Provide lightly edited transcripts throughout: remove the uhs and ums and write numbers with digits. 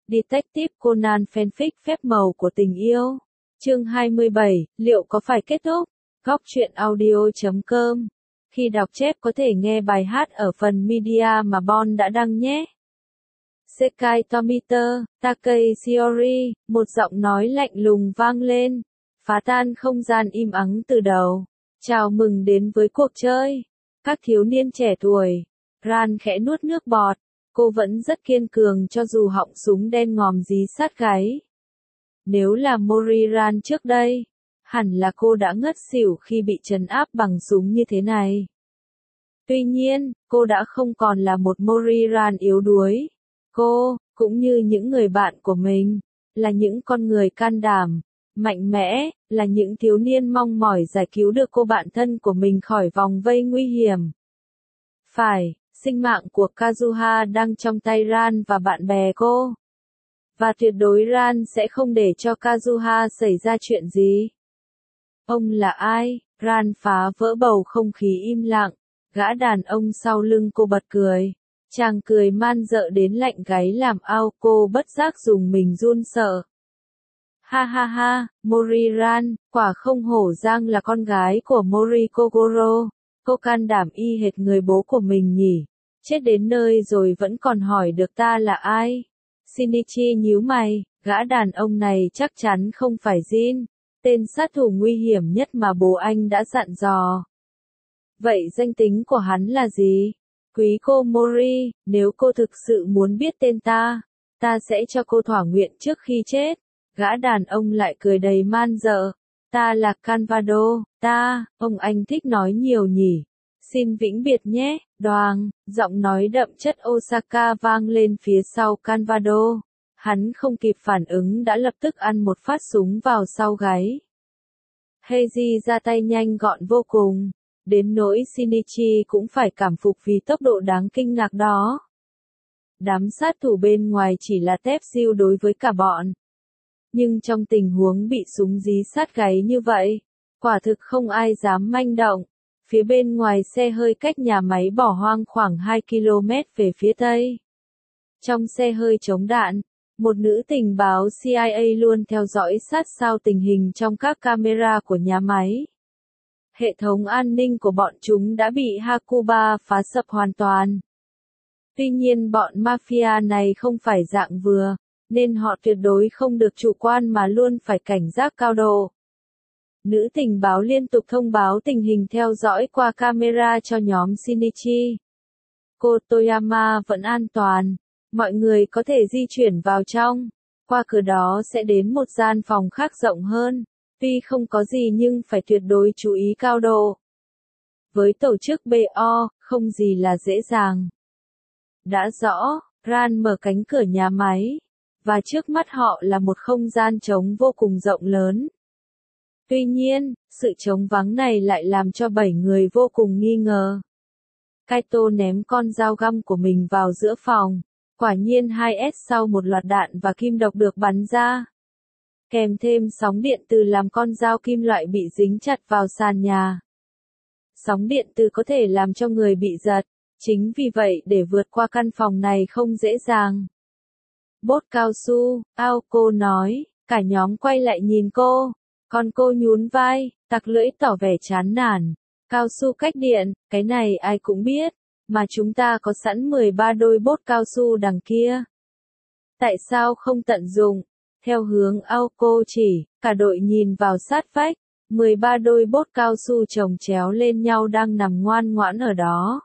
Detective Conan fanfic phép màu của tình yêu. Chương 27, liệu có phải kết thúc? Góc truyện audio.com. Khi đọc chép có thể nghe bài hát ở phần media mà Bon đã đăng nhé. Sekai Tomita, Takei Shiori, một giọng nói lạnh lùng vang lên, phá tan không gian im ắng từ đầu. Chào mừng đến với cuộc chơi. Các thiếu niên trẻ tuổi. Ran khẽ nuốt nước bọt. Cô vẫn rất kiên cường cho dù họng súng đen ngòm dí sát gáy. Nếu là Moriran trước đây, hẳn là cô đã ngất xỉu khi bị trấn áp bằng súng như thế này. Tuy nhiên, cô đã không còn là một Moriran yếu đuối. Cô, cũng như những người bạn của mình, là những con người can đảm, mạnh mẽ, là những thiếu niên mong mỏi giải cứu được cô bạn thân của mình khỏi vòng vây nguy hiểm. Phải, sinh mạng của Kazuha đang trong tay Ran và bạn bè cô. Và tuyệt đối Ran sẽ không để cho Kazuha xảy ra chuyện gì. Ông là ai? Ran phá vỡ bầu không khí im lặng. Gã đàn ông sau lưng cô bật cười. Chàng cười man dợ đến lạnh gáy làm ao cô bất giác dùng mình run sợ. Ha ha ha, Moriran, quả không hổ danh là con gái của Mori Kogoro. Cô can đảm y hệt người bố của mình nhỉ. Chết đến nơi rồi vẫn còn hỏi được ta là ai. Shinichi nhíu mày, gã đàn ông này chắc chắn không phải Jin, tên sát thủ nguy hiểm nhất mà bố anh đã dặn dò. Vậy danh tính của hắn là gì? Quý cô Mori, nếu cô thực sự muốn biết tên ta sẽ cho cô thỏa nguyện trước khi chết. Gã đàn ông lại cười đầy man dợ. Ta là Kanvado, ông anh thích nói nhiều nhỉ. Xin vĩnh biệt nhé, đoàng, giọng nói đậm chất Osaka vang lên phía sau Kanvado. Hắn không kịp phản ứng đã lập tức ăn một phát súng vào sau gáy. Heiji ra tay nhanh gọn vô cùng, đến nỗi Shinichi cũng phải cảm phục vì tốc độ đáng kinh ngạc đó. Đám sát thủ bên ngoài chỉ là tép siêu đối với cả bọn. Nhưng trong tình huống bị súng dí sát gáy như vậy, quả thực không ai dám manh động. Phía bên ngoài xe hơi cách nhà máy bỏ hoang khoảng 2 km về phía tây. Trong xe hơi chống đạn, một nữ tình báo CIA luôn theo dõi sát sao tình hình trong các camera của nhà máy. Hệ thống an ninh của bọn chúng đã bị Hakuba phá sập hoàn toàn. Tuy nhiên bọn mafia này không phải dạng vừa, nên họ tuyệt đối không được chủ quan mà luôn phải cảnh giác cao độ. Nữ tình báo liên tục thông báo tình hình theo dõi qua camera cho nhóm Shinichi. Cô Toyama vẫn an toàn, mọi người có thể di chuyển vào trong, qua cửa đó sẽ đến một gian phòng khác rộng hơn, tuy không có gì nhưng phải tuyệt đối chú ý cao độ. Với tổ chức BO, không gì là dễ dàng. Đã rõ, Ran mở cánh cửa nhà máy, và trước mắt họ là một không gian trống vô cùng rộng lớn. Tuy nhiên, sự trống vắng này lại làm cho 7 người vô cùng nghi ngờ. Kaito ném con dao găm của mình vào giữa phòng. Quả nhiên 2S sau một loạt đạn và kim độc được bắn ra. Kèm thêm sóng điện từ làm con dao kim loại bị dính chặt vào sàn nhà. Sóng điện từ có thể làm cho người bị giật. Chính vì vậy để vượt qua căn phòng này không dễ dàng. Bốt cao su, Aoko nói, cả nhóm quay lại nhìn cô. Còn cô nhún vai, tặc lưỡi tỏ vẻ chán nản. Cao su cách điện, cái này ai cũng biết, mà chúng ta có sẵn 13 đôi bốt cao su đằng kia. Tại sao không tận dụng? Theo hướng Aoko chỉ, cả đội nhìn vào sát vách, 13 đôi bốt cao su chồng chéo lên nhau đang nằm ngoan ngoãn ở đó.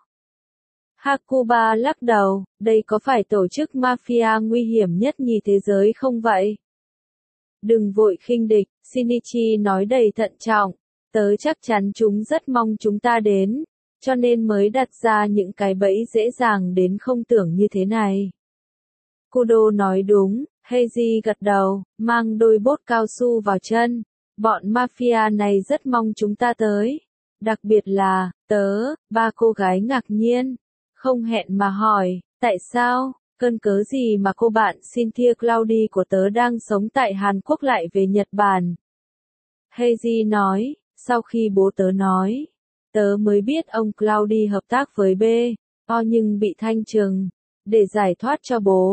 Hakuba lắc đầu, đây có phải tổ chức mafia nguy hiểm nhất nhì thế giới không vậy? Đừng vội khinh địch, Shinichi nói đầy thận trọng, tớ chắc chắn chúng rất mong chúng ta đến, cho nên mới đặt ra những cái bẫy dễ dàng đến không tưởng như thế này. Kudo nói đúng, Heiji gật đầu, mang đôi bốt cao su vào chân, bọn mafia này rất mong chúng ta tới, đặc biệt là, ba cô gái ngạc nhiên, không hẹn mà hỏi, tại sao? Cơn cớ gì mà cô bạn Cynthia Cloudy của tớ đang sống tại Hàn Quốc lại về Nhật Bản? Heiji nói, sau khi bố tớ nói, tớ mới biết ông Cloudy hợp tác với B.O nhưng bị thanh trừng. Để giải thoát cho bố,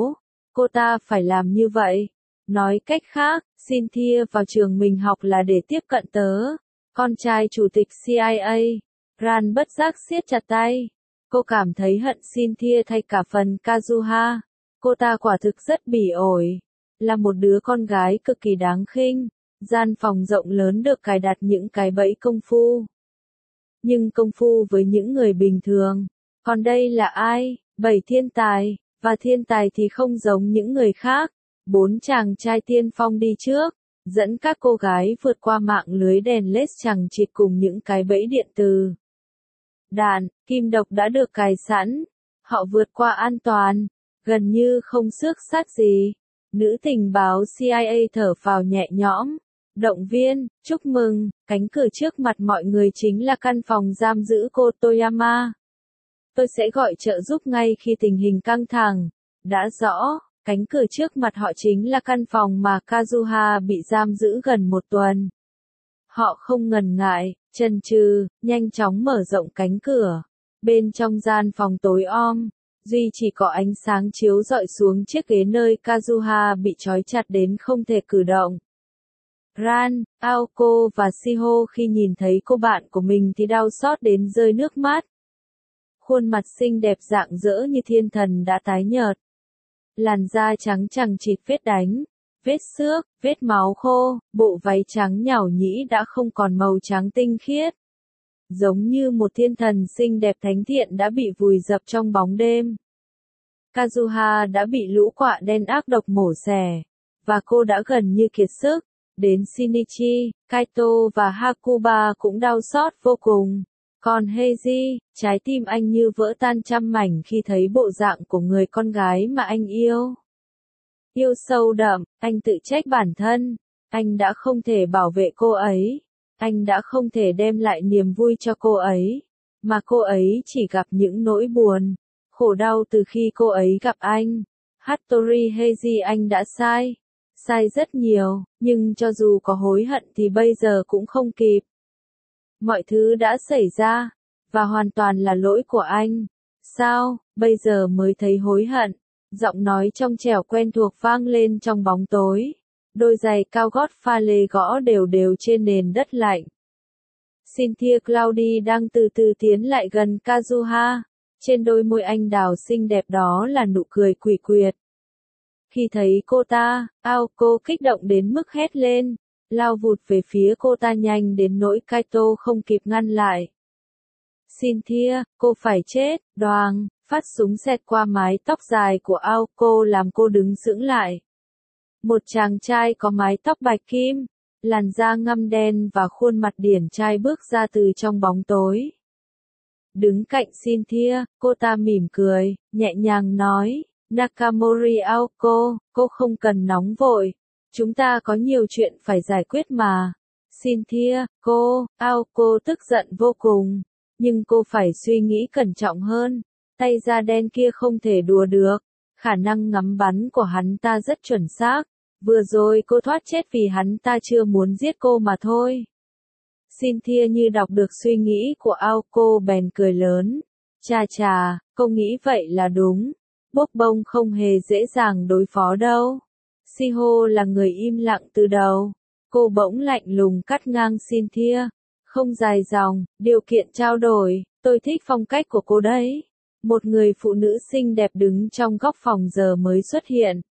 cô ta phải làm như vậy. Nói cách khác, Cynthia vào trường mình học là để tiếp cận tớ, con trai chủ tịch CIA. Ran bất giác siết chặt tay. Cô cảm thấy hận Cynthia thay cả phần Kazuha. Cô ta quả thực rất bỉ ổi, là một đứa con gái cực kỳ đáng khinh. Gian phòng rộng lớn được cài đặt những cái bẫy công phu. Nhưng công phu với những người bình thường. Còn đây là ai? 7 thiên tài, và thiên tài thì không giống những người khác. 4 chàng trai tiên phong đi trước, dẫn các cô gái vượt qua mạng lưới đèn led chằng chịt cùng những cái bẫy điện từ. Đạn, kim độc đã được cài sẵn. Họ vượt qua an toàn, gần như không xước sát gì. Nữ tình báo CIA thở phào nhẹ nhõm. Động viên, chúc mừng, cánh cửa trước mặt mọi người chính là căn phòng giam giữ cô Toyama. Tôi sẽ gọi trợ giúp ngay khi tình hình căng thẳng. Đã rõ, cánh cửa trước mặt họ chính là căn phòng mà Kazuha bị giam giữ gần 1 tuần. Họ không ngần ngại, chần chừ, nhanh chóng mở rộng cánh cửa. Bên trong gian phòng tối om, duy chỉ có ánh sáng chiếu rọi xuống chiếc ghế nơi Kazuha bị trói chặt đến không thể cử động. Ran, Aoko và Shiho khi nhìn thấy cô bạn của mình thì đau xót đến rơi nước mắt. Khuôn mặt xinh đẹp rạng rỡ như thiên thần đã tái nhợt. Làn da trắng chằng chịt vết đánh, vết xước, vết máu khô, bộ váy trắng nhàu nhĩ đã không còn màu trắng tinh khiết. Giống như một thiên thần xinh đẹp thánh thiện đã bị vùi dập trong bóng đêm. Kazuha đã bị lũ quạ đen ác độc mổ xẻ, và cô đã gần như kiệt sức. Đến Shinichi, Kaito và Hakuba cũng đau xót vô cùng. Còn Heiji, trái tim anh như vỡ tan trăm mảnh khi thấy bộ dạng của người con gái mà anh yêu. Yêu sâu đậm, anh tự trách bản thân. Anh đã không thể bảo vệ cô ấy. Anh đã không thể đem lại niềm vui cho cô ấy. Mà cô ấy chỉ gặp những nỗi buồn, khổ đau từ khi cô ấy gặp anh. Hattori Heiji, anh đã sai. Sai rất nhiều, nhưng cho dù có hối hận thì bây giờ cũng không kịp. Mọi thứ đã xảy ra, và hoàn toàn là lỗi của anh. Sao, bây giờ mới thấy hối hận? Giọng nói trong trẻo quen thuộc vang lên trong bóng tối. Đôi giày cao gót pha lê gõ đều đều trên nền đất lạnh. Cynthia Cloudy đang từ từ tiến lại gần Kazuha. Trên đôi môi anh đào xinh đẹp đó là nụ cười quỷ quyệt. Khi thấy cô ta, Aoko kích động đến mức hét lên, lao vụt về phía cô ta nhanh đến nỗi Kaito không kịp ngăn lại. Cynthia, cô phải chết, đoàng, phát súng xẹt qua mái tóc dài của Aoko làm cô đứng sững lại. Một chàng trai có mái tóc bạch kim, làn da ngăm đen và khuôn mặt điển trai bước ra từ trong bóng tối. Đứng cạnh Cynthia, cô ta mỉm cười, nhẹ nhàng nói. Nakamori Aoko, cô không cần nóng vội. Chúng ta có nhiều chuyện phải giải quyết mà. Cynthia, Aoko tức giận vô cùng. Nhưng cô phải suy nghĩ cẩn trọng hơn. Tay da đen kia không thể đùa được. Khả năng ngắm bắn của hắn ta rất chuẩn xác. Vừa rồi cô thoát chết vì hắn ta chưa muốn giết cô mà thôi. Cynthia như đọc được suy nghĩ của Aoko bèn cười lớn. Chà chà, cô nghĩ vậy là đúng. Bốc bông không hề dễ dàng đối phó đâu. Shiho là người im lặng từ đầu. Cô bỗng lạnh lùng cắt ngang Cynthia. Không dài dòng, điều kiện trao đổi, tôi thích phong cách của cô đấy. Một người phụ nữ xinh đẹp đứng trong góc phòng giờ mới xuất hiện.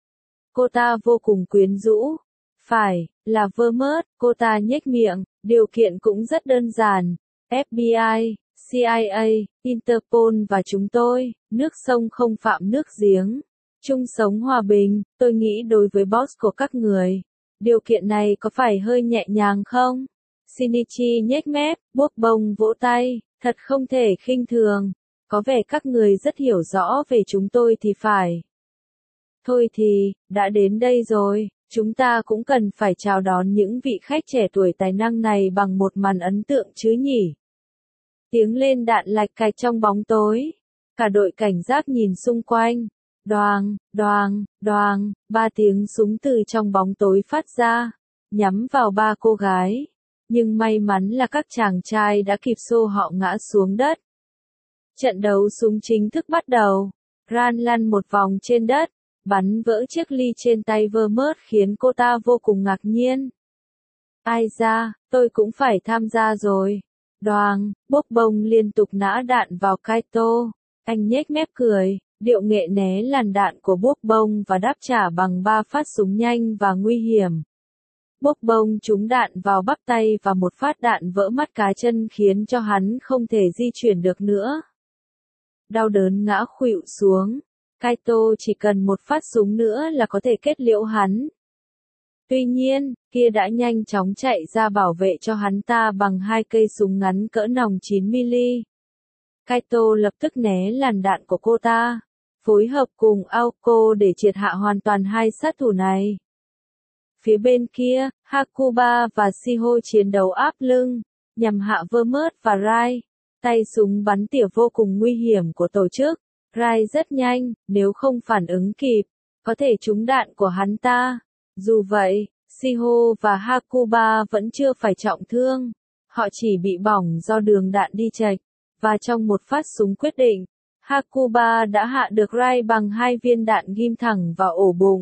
Cô ta vô cùng quyến rũ. Phải, là Vermouth, cô ta nhếch miệng, điều kiện cũng rất đơn giản. FBI, CIA, Interpol và chúng tôi, nước sông không phạm nước giếng. Chung sống hòa bình, tôi nghĩ đối với boss của các người. Điều kiện này có phải hơi nhẹ nhàng không? Shinichi nhếch mép, buốc bông vỗ tay, thật không thể khinh thường. Có vẻ các người rất hiểu rõ về chúng tôi thì phải. Thôi thì, đã đến đây rồi, chúng ta cũng cần phải chào đón những vị khách trẻ tuổi tài năng này bằng một màn ấn tượng chứ nhỉ? Tiếng lên đạn lạch cạch trong bóng tối. Cả đội cảnh giác nhìn xung quanh. Đoàng, đoàng, đoàng, 3 tiếng súng từ trong bóng tối phát ra, nhắm vào 3 cô gái. Nhưng may mắn là các chàng trai đã kịp xô họ ngã xuống đất. Trận đấu súng chính thức bắt đầu. Ran lăn một vòng trên đất, bắn vỡ chiếc ly trên tay Vermont khiến cô ta vô cùng ngạc nhiên. Ai da, tôi cũng phải tham gia rồi. Đoàng, bốc bông liên tục nã đạn vào Kaito. Anh nhếch mép cười, điệu nghệ né làn đạn của bốc bông và đáp trả bằng 3 phát súng nhanh và nguy hiểm. Bốc bông trúng đạn vào bắp tay và một phát đạn vỡ mắt cá chân khiến cho hắn không thể di chuyển được nữa. Đau đớn ngã khuỵu xuống. Kaito chỉ cần một phát súng nữa là có thể kết liễu hắn. Tuy nhiên, kia đã nhanh chóng chạy ra bảo vệ cho hắn ta bằng 2 cây súng ngắn cỡ nòng 9mm. Kaito lập tức né làn đạn của cô ta, phối hợp cùng Aoko để triệt hạ hoàn toàn 2 sát thủ này. Phía bên kia, Hakuba và Shiho chiến đấu áp lưng, nhằm hạ Vermont và Rai. Tay súng bắn tỉa vô cùng nguy hiểm của tổ chức. Rai rất nhanh, nếu không phản ứng kịp, có thể trúng đạn của hắn ta. Dù vậy, Shiho và Hakuba vẫn chưa phải trọng thương. Họ chỉ bị bỏng do đường đạn đi chệch. Và trong một phát súng quyết định, Hakuba đã hạ được Rai bằng 2 viên đạn ghim thẳng vào ổ bụng.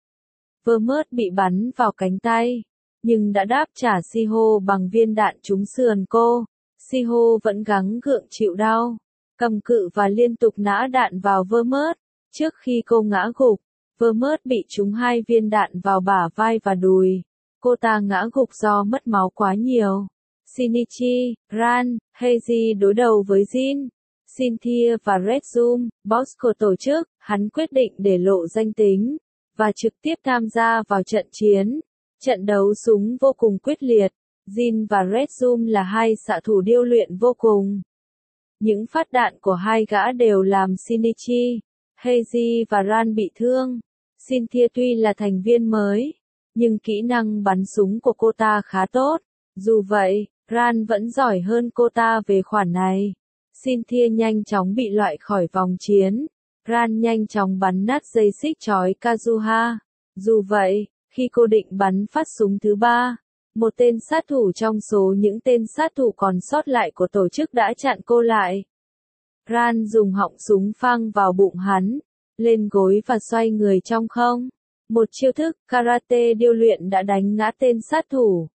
Vermont bị bắn vào cánh tay, nhưng đã đáp trả Shiho bằng viên đạn trúng sườn cô. Shiho vẫn gắng gượng chịu đau, cầm cự và liên tục nã đạn vào Vermont. Trước khi cô ngã gục, Vermont bị trúng 2 viên đạn vào bả vai và đùi. Cô ta ngã gục do mất máu quá nhiều. Shinichi, Ran, Heiji đối đầu với Jin, Cynthia và Red Zoom, boss của tổ chức. Hắn quyết định để lộ danh tính và trực tiếp tham gia vào trận chiến. Trận đấu súng vô cùng quyết liệt. Jin và Red Zoom là 2 xạ thủ điêu luyện vô cùng. Những phát đạn của 2 gã đều làm Shinichi, Heiji và Ran bị thương. Cynthia tuy là thành viên mới, nhưng kỹ năng bắn súng của cô ta khá tốt. Dù vậy, Ran vẫn giỏi hơn cô ta về khoản này. Cynthia nhanh chóng bị loại khỏi vòng chiến. Ran nhanh chóng bắn nát dây xích trói Kazuha. Dù vậy, khi cô định bắn phát súng thứ 3, một tên sát thủ trong số những tên sát thủ còn sót lại của tổ chức đã chặn cô lại. Ran dùng họng súng phang vào bụng hắn, lên gối và xoay người trong không. Một chiêu thức karate điêu luyện đã đánh ngã tên sát thủ.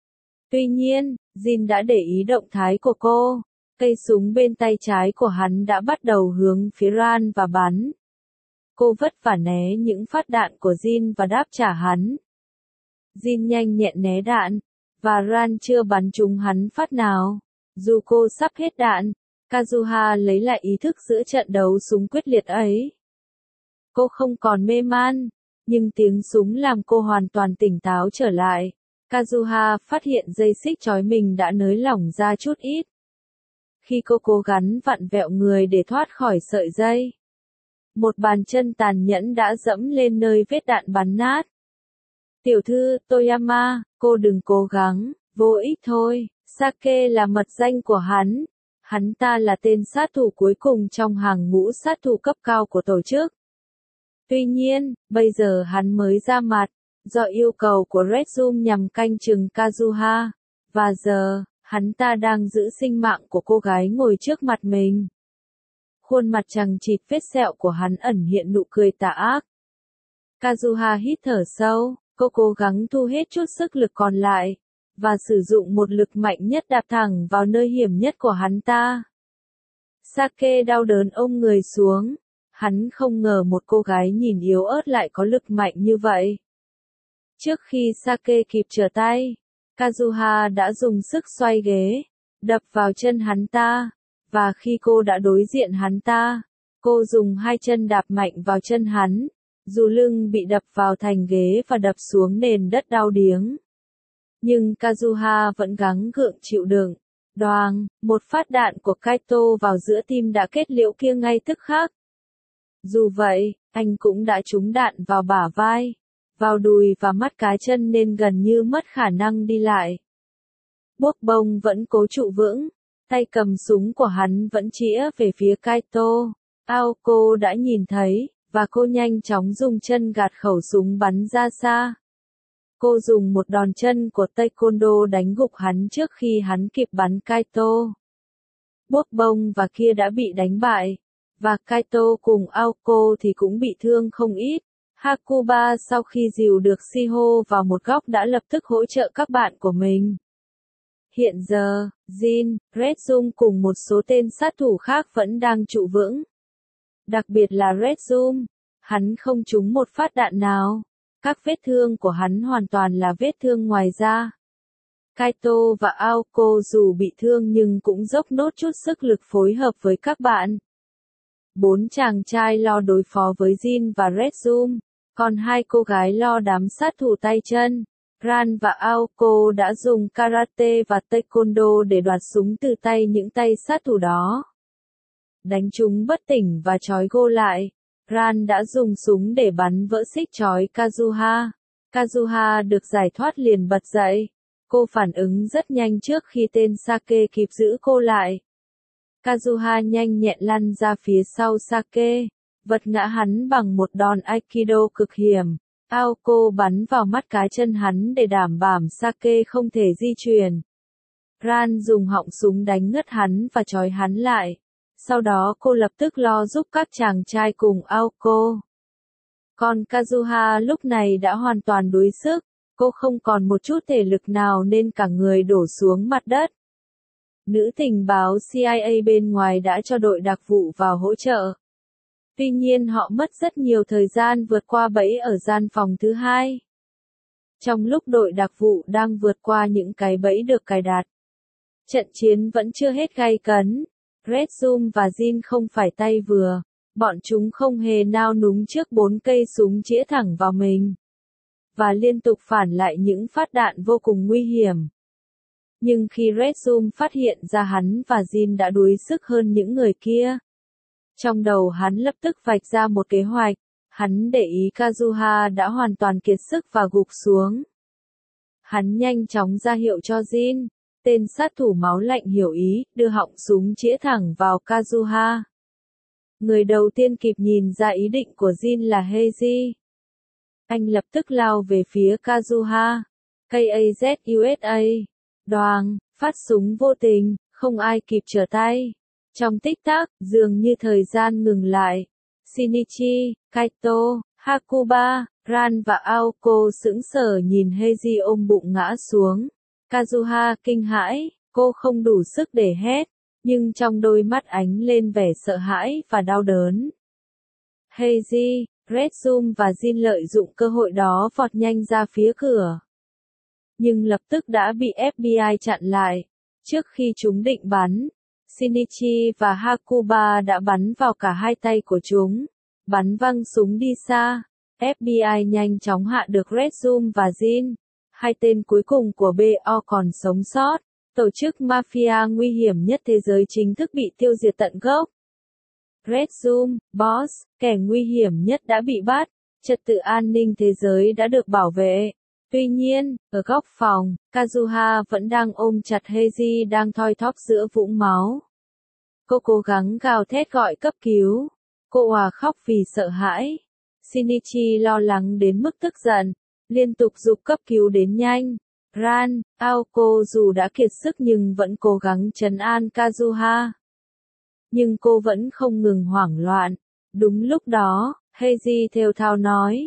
Tuy nhiên, Jin đã để ý động thái của cô. Cây súng bên tay trái của hắn đã bắt đầu hướng phía Ran và bắn. Cô vất vả né những phát đạn của Jin và đáp trả hắn. Jin nhanh nhẹn né đạn, và Ran chưa bắn trúng hắn phát nào. Dù cô sắp hết đạn, Kazuha lấy lại ý thức giữa trận đấu súng quyết liệt ấy. Cô không còn mê man, nhưng tiếng súng làm cô hoàn toàn tỉnh táo trở lại. Kazuha phát hiện dây xích trói mình đã nới lỏng ra chút ít. Khi cô cố gắng vặn vẹo người để thoát khỏi sợi dây, một bàn chân tàn nhẫn đã dẫm lên nơi vết đạn bắn nát. Tiểu thư, Toyama, cô đừng cố gắng, vô ích thôi. Sake là mật danh của hắn. Hắn ta là tên sát thủ cuối cùng trong hàng ngũ sát thủ cấp cao của tổ chức. Tuy nhiên, bây giờ hắn mới ra mặt, do yêu cầu của Red Zoom nhằm canh chừng Kazuha. Và giờ, hắn ta đang giữ sinh mạng của cô gái ngồi trước mặt mình. Khuôn mặt chằng chịt vết sẹo của hắn ẩn hiện nụ cười tà ác. Kazuha hít thở sâu, cô cố gắng thu hết chút sức lực còn lại, và sử dụng một lực mạnh nhất đạp thẳng vào nơi hiểm nhất của hắn ta. Sake đau đớn ôm người xuống. Hắn không ngờ một cô gái nhìn yếu ớt lại có lực mạnh như vậy. Trước khi Sake kịp trở tay, Kazuha đã dùng sức xoay ghế, đập vào chân hắn ta, và khi cô đã đối diện hắn ta, cô dùng 2 chân đạp mạnh vào chân hắn, dù lưng bị đập vào thành ghế và đập xuống nền đất đau điếng. Nhưng Kazuha vẫn gắng gượng chịu đựng. Đoàng, một phát đạn của Kaito vào giữa tim đã kết liễu kia ngay tức khắc. Dù vậy, anh cũng đã trúng đạn vào bả vai, vào đùi và mắt cá chân nên gần như mất khả năng đi lại. Bốc bông vẫn cố trụ vững, tay cầm súng của hắn vẫn chĩa về phía Kaito. Aoko đã nhìn thấy, và cô nhanh chóng dùng chân gạt khẩu súng bắn ra xa. Cô dùng một đòn chân của taekwondo đánh gục hắn trước khi hắn kịp bắn Kaito. Bốc bông và kia đã bị đánh bại, và Kaito cùng Aoko thì cũng bị thương không ít. Hakuba sau khi dìu được Shiho vào một góc đã lập tức hỗ trợ các bạn của mình. Hiện giờ, Jin, Red Zoom cùng một số tên sát thủ khác vẫn đang trụ vững. Đặc biệt là Red Zoom, hắn không trúng một phát đạn nào. Các vết thương của hắn hoàn toàn là vết thương ngoài da. Kaito và Aoko dù bị thương nhưng cũng dốc nốt chút sức lực phối hợp với các bạn. 4 chàng trai lo đối phó với Jin và Red Zoom, còn 2 cô gái lo đám sát thủ tay chân. Ran và Aoko đã dùng karate và taekwondo để đoạt súng từ tay những tay sát thủ đó. Đánh chúng bất tỉnh và trói Go lại. Ran đã dùng súng để bắn vỡ xích trói Kazuha. Kazuha được giải thoát liền bật dậy. Cô phản ứng rất nhanh trước khi tên Sake kịp giữ cô lại. Kazuha nhanh nhẹn lăn ra phía sau Sake, vật ngã hắn bằng một đòn Aikido cực hiểm. Aoko bắn vào mắt cá chân hắn để đảm bảo Sake không thể di chuyển. Ran dùng họng súng đánh ngất hắn và trói hắn lại. Sau đó cô lập tức lo giúp các chàng trai cùng Aoko. Còn Kazuha lúc này đã hoàn toàn đuối sức, cô không còn một chút thể lực nào nên cả người đổ xuống mặt đất. Nữ tình báo CIA bên ngoài đã cho đội đặc vụ vào hỗ trợ. Tuy nhiên họ mất rất nhiều thời gian vượt qua bẫy ở gian phòng thứ hai. Trong lúc đội đặc vụ đang vượt qua những cái bẫy được cài đặt, trận chiến vẫn chưa hết gay cấn. Red Zoom và Jin không phải tay vừa, bọn chúng không hề nao núng trước 4 cây súng chĩa thẳng vào mình, và liên tục phản lại những phát đạn vô cùng nguy hiểm. Nhưng khi Red Zoom phát hiện ra hắn và Jin đã đuối sức hơn những người kia, trong đầu hắn lập tức vạch ra một kế hoạch. Hắn để ý Kazuha đã hoàn toàn kiệt sức và gục xuống. Hắn nhanh chóng ra hiệu cho Jin. Tên sát thủ máu lạnh hiểu ý, đưa họng súng chĩa thẳng vào Kazuha. Người đầu tiên kịp nhìn ra ý định của Jin là Heiji. Anh lập tức lao về phía Kazuha. KAZUSA. Đoàng, phát súng vô tình, không ai kịp trở tay. Trong tích tắc, dường như thời gian ngừng lại. Shinichi, Kaito, Hakuba, Ran và Aoko sững sờ nhìn Heiji ôm bụng ngã xuống. Kazuha kinh hãi, cô không đủ sức để hét, nhưng trong đôi mắt ánh lên vẻ sợ hãi và đau đớn. Heiji, Red Zoom và Jin lợi dụng cơ hội đó vọt nhanh ra phía cửa. Nhưng lập tức đã bị FBI chặn lại. Trước khi chúng định bắn, Shinichi và Hakuba đã bắn vào cả hai tay của chúng, bắn văng súng đi xa. FBI nhanh chóng hạ được Red Zoom và Jin. Hai tên cuối cùng của BO còn sống sót. Tổ chức mafia nguy hiểm nhất thế giới chính thức bị tiêu diệt tận gốc. Red Zoom, Boss, kẻ nguy hiểm nhất đã bị bắt. Trật tự an ninh thế giới đã được bảo vệ. Tuy nhiên, ở góc phòng, Kazuha vẫn đang ôm chặt Heiji đang thoi thóp giữa vũng máu. Cô cố gắng gào thét gọi cấp cứu. Cô òa khóc vì sợ hãi. Shinichi lo lắng đến mức tức giận, liên tục giục cấp cứu đến nhanh. Ran, Aoko dù đã kiệt sức nhưng vẫn cố gắng trấn an Kazuha. Nhưng cô vẫn không ngừng hoảng loạn. Đúng lúc đó, Heiji thều thào nói,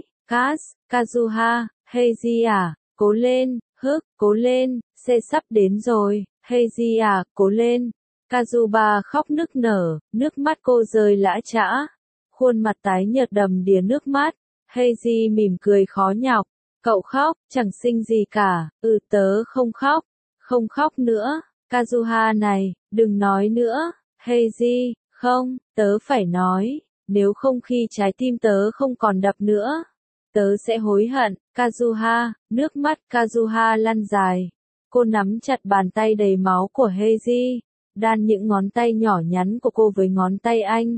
Kazuha, Heiji à, cố lên, cố lên, xe sắp đến rồi, Heiji à, cố lên. Kazuba khóc nức nở, nước mắt cô rơi lã chã. Khuôn mặt tái nhợt đầm đìa nước mắt. Heiji mỉm cười khó nhọc. Cậu khóc, chẳng xinh gì cả, tớ không khóc nữa. Kazuha này, đừng nói nữa. Heiji, không, tớ phải nói, nếu không khi trái tim tớ không còn đập nữa, tớ sẽ hối hận. Kazuha, nước mắt Kazuha lăn dài. Cô nắm chặt bàn tay đầy máu của Heiji, đan những ngón tay nhỏ nhắn của cô với ngón tay anh.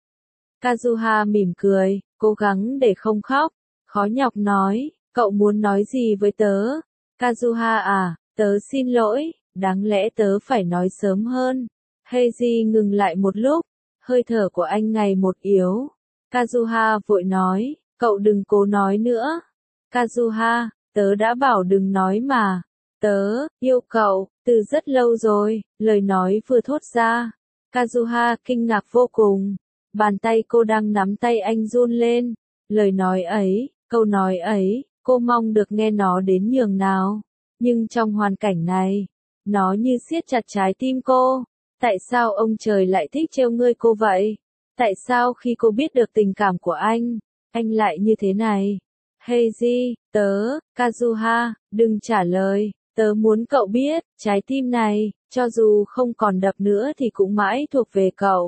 Kazuha mỉm cười, cố gắng để không khóc, khó nhọc nói, cậu muốn nói gì với tớ? Kazuha à, tớ xin lỗi, đáng lẽ tớ phải nói sớm hơn. Heiji ngừng lại một lúc, hơi thở của anh ngày một yếu. Kazuha vội nói, cậu đừng cố nói nữa. Kazuha, tớ đã bảo đừng nói mà. Tớ yêu cậu từ rất lâu rồi, lời nói vừa thốt ra. Kazuha kinh ngạc vô cùng. Bàn tay cô đang nắm tay anh run lên. Lời nói ấy, Câu nói ấy, cô mong được nghe nó đến nhường nào. Nhưng trong hoàn cảnh này, nó như siết chặt trái tim cô. Tại sao ông trời lại thích trêu ngươi cô vậy? Tại sao khi cô biết được tình cảm của anh lại như thế này? Heiji, Kazuha, đừng trả lời. Tớ muốn cậu biết, trái tim này, cho dù không còn đập nữa thì cũng mãi thuộc về cậu.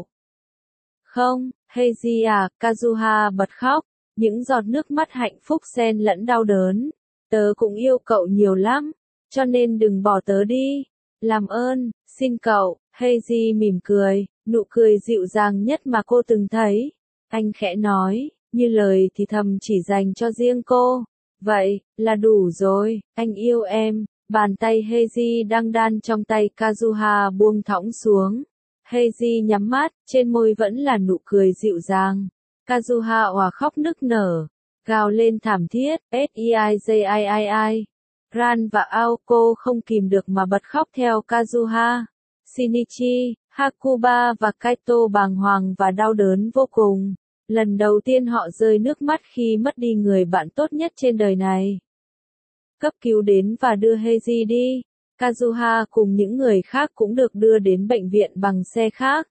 Không, Heiji à, Kazuha bật khóc. Những giọt nước mắt hạnh phúc xen lẫn đau đớn. Tớ cũng yêu cậu nhiều lắm, cho nên đừng bỏ tớ đi. Làm ơn, xin cậu. Heiji mỉm cười, nụ cười dịu dàng nhất mà cô từng thấy. Anh khẽ nói, như lời thì thầm chỉ dành cho riêng cô. Vậy, là đủ rồi, anh yêu em. Bàn tay Heiji đang đan trong tay Kazuha buông thõng xuống. Heiji nhắm mắt, trên môi vẫn là nụ cười dịu dàng. Kazuha òa khóc nức nở, gào lên thảm thiết, Seijii. Ran và Aoko không kìm được mà bật khóc theo Kazuha. Shinichi, Hakuba và Kaito bàng hoàng và đau đớn vô cùng. Lần đầu tiên họ rơi nước mắt khi mất đi người bạn tốt nhất trên đời này. Cấp cứu đến và đưa Heiji đi. Kazuha cùng những người khác cũng được đưa đến bệnh viện bằng xe khác.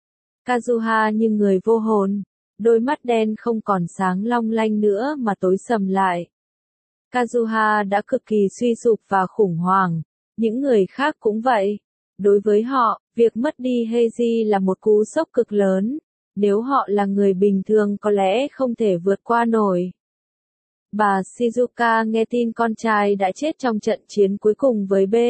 Kazuha như người vô hồn, đôi mắt đen không còn sáng long lanh nữa mà tối sầm lại. Kazuha đã cực kỳ suy sụp và khủng hoảng, những người khác cũng vậy. Đối với họ, việc mất đi Heiji là một cú sốc cực lớn, nếu họ là người bình thường có lẽ không thể vượt qua nổi. Bà Shizuka nghe tin con trai đã chết trong trận chiến cuối cùng với B.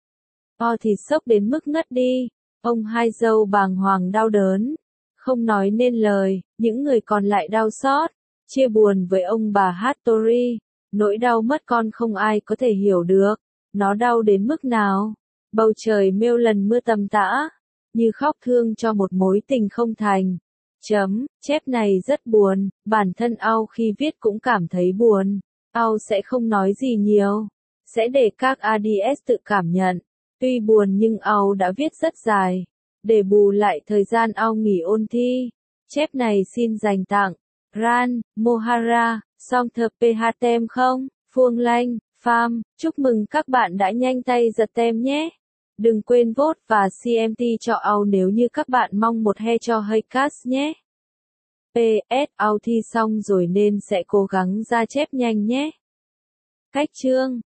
O thì sốc đến mức ngất đi, ông hai dâu bàng hoàng đau đớn, không nói nên lời, những người còn lại đau xót, chia buồn với ông bà Hattori, nỗi đau mất con không ai có thể hiểu được, nó đau đến mức nào. Bầu trời mêu lần mưa tầm tã, như khóc thương cho một mối tình không thành. Chép này rất buồn, bản thân Ao khi viết cũng cảm thấy buồn. Ao sẽ không nói gì nhiều, sẽ để các ADS tự cảm nhận. Tuy buồn nhưng Ao đã viết rất dài, để bù lại thời gian Ao nghỉ ôn thi. Chép này xin dành tặng Ran, Mohara, Songthep PH tem không? Phương Lanh, Pham, chúc mừng các bạn đã nhanh tay giật tem nhé. Đừng quên vote và CMT cho Ao nếu như các bạn mong một he cho Haycast nhé. PS, Ao thi xong rồi nên sẽ cố gắng ra chép nhanh nhé. Cách chương